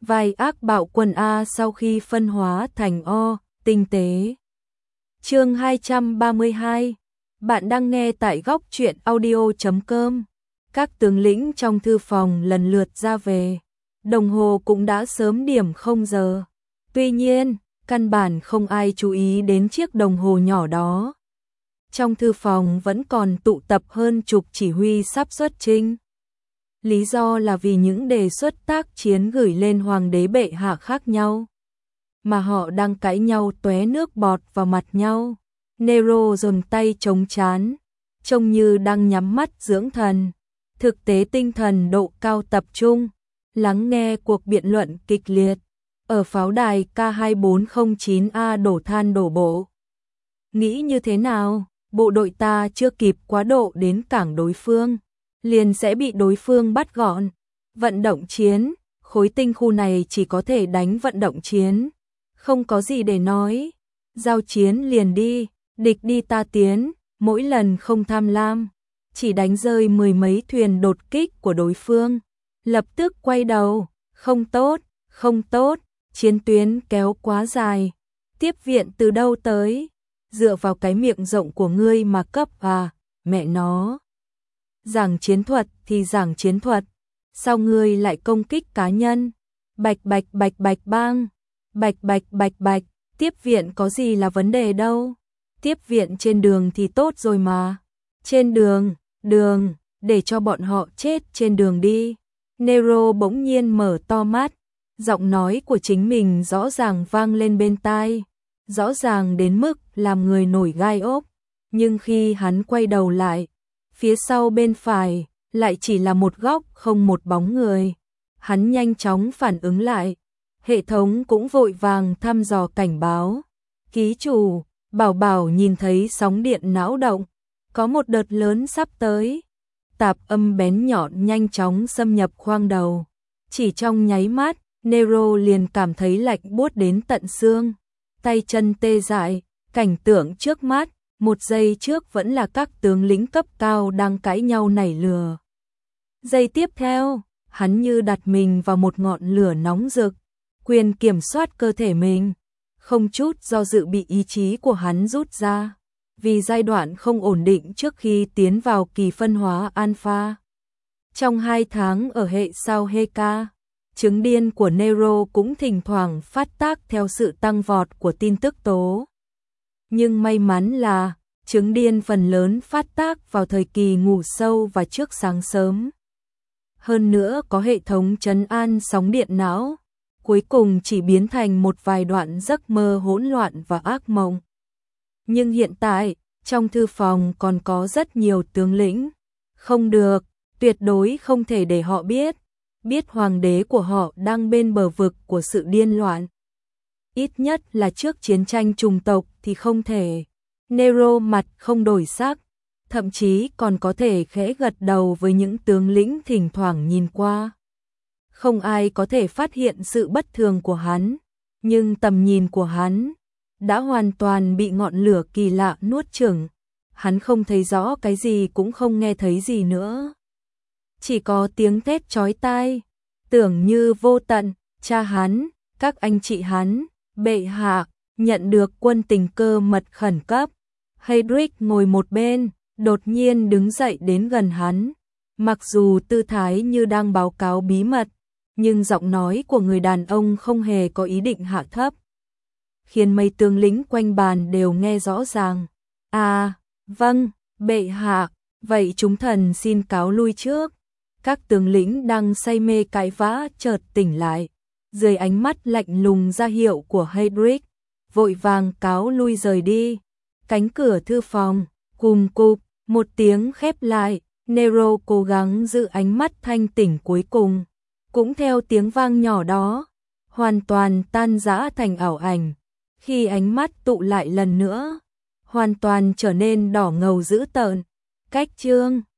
vai ác bạo quân A sau khi phân hóa thành O, tinh tế. Chương 232. Bạn đang nghe tại góc truyện audio.com. Các tướng lĩnh trong thư phòng lần lượt ra về. Đồng hồ cũng đã sớm điểm 0 giờ. Tuy nhiên, căn bản không ai chú ý đến chiếc đồng hồ nhỏ đó. Trong thư phòng vẫn còn tụ tập hơn chục chỉ huy sắp xuất chinh. Lý do là vì những đề xuất tác chiến gửi lên hoàng đế bệ hạ khác nhau, mà họ đang cãi nhau tóe nước bọt vào mặt nhau. Nero dồn tay chống trán, trông như đang nhắm mắt dưỡng thần. Thực tế tinh thần độ cao tập trung, lắng nghe cuộc biện luận kịch liệt. Ở pháo đài K2409A đổ than đổ bộ. Nghĩ như thế nào? Bộ đội ta chưa kịp quá độ đến cảng đối phương, liền sẽ bị đối phương bắt gọn. Vận động chiến, khối tinh khu này chỉ có thể đánh vận động chiến. Không có gì để nói. Giao chiến liền đi, địch đi ta tiến, mỗi lần không tham lam. Chỉ đánh rơi mười mấy thuyền đột kích của đối phương. Lập tức quay đầu, không tốt, không tốt, chiến tuyến kéo quá dài. Tiếp viện từ đâu tới? Dựa vào cái miệng rộng của ngươi mà cấp à, mẹ nó. Giảng chiến thuật thì giảng chiến thuật, sao ngươi lại công kích cá nhân? Bạch bạch bạch bạch bang, bạch bạch bạch bạch, tiếp viện có gì là vấn đề đâu. Tiếp viện trên đường thì tốt rồi mà. Trên đường, để cho bọn họ chết trên đường đi. Nero bỗng nhiên mở to mắt, giọng nói của chính mình rõ ràng vang lên bên tai, rõ ràng đến mức làm người nổi gai ốc. Nhưng khi hắn quay đầu lại, phía sau bên phải lại chỉ là một góc không một bóng người. Hắn nhanh chóng phản ứng lại, hệ thống cũng vội vàng thăm dò cảnh báo. Ký chủ, Bảo Bảo nhìn thấy sóng điện não động, có một đợt lớn sắp tới. Tạp âm bén nhọn nhanh chóng xâm nhập khoang đầu. Chỉ trong nháy mắt, Nero liền cảm thấy lạnh buốt đến tận xương, tay chân tê dại. Cảnh tượng trước mắt, một giây trước vẫn là các tướng lĩnh cấp cao đang cãi nhau nảy lửa. Giây tiếp theo, hắn như đặt mình vào một ngọn lửa nóng rực, quyền kiểm soát cơ thể mình, không chút do dự bị ý chí của hắn rút ra, vì giai đoạn không ổn định trước khi tiến vào kỳ phân hóa alpha. Trong 2 tháng ở hệ sao Heka, chứng điên của Nero cũng thỉnh thoảng phát tác theo sự tăng vọt của tin tức tố. Nhưng may mắn là, chứng điên phần lớn phát tác vào thời kỳ ngủ sâu và trước sáng sớm. Hơn nữa có hệ thống trấn an sóng điện não, cuối cùng chỉ biến thành một vài đoạn giấc mơ hỗn loạn và ác mộng. Nhưng hiện tại, trong thư phòng còn có rất nhiều tướng lĩnh. Không được, tuyệt đối không thể để họ biết hoàng đế của họ đang bên bờ vực của sự điên loạn. Ít nhất là trước chiến tranh chủng tộc thì không thể. Nero mặt không đổi sắc, thậm chí còn có thể khẽ gật đầu với những tướng lĩnh thỉnh thoảng nhìn qua. Không ai có thể phát hiện sự bất thường của hắn, nhưng tầm nhìn của hắn đã hoàn toàn bị ngọn lửa kỳ lạ nuốt chửng. Hắn không thấy rõ cái gì cũng không nghe thấy gì nữa. Chỉ có tiếng thét chói tai, tưởng như vô tận, cha hắn, các anh chị hắn, bệ hạ, nhận được quân tình cơ mật khẩn cấp. Heydrich ngồi một bên, đột nhiên đứng dậy đến gần hắn. Mặc dù tư thái như đang báo cáo bí mật, nhưng giọng nói của người đàn ông không hề có ý định hạ thấp, khiến mấy tướng lĩnh quanh bàn đều nghe rõ ràng. À, vâng, bệ hạ, vậy chúng thần xin cáo lui trước. Các tướng lĩnh đang say mê cãi vã chợt tỉnh lại, dưới ánh mắt lạnh lùng ra hiệu của Heydrich, vội vàng cáo lui rời đi. Cánh cửa thư phòng, cùm cụp, một tiếng khép lại. Nero cố gắng giữ ánh mắt thanh tỉnh cuối cùng, cũng theo tiếng vang nhỏ đó, hoàn toàn tan rã thành ảo ảnh. Khi ánh mắt tụ lại lần nữa, hoàn toàn trở nên đỏ ngầu dữ tợn. Cách chương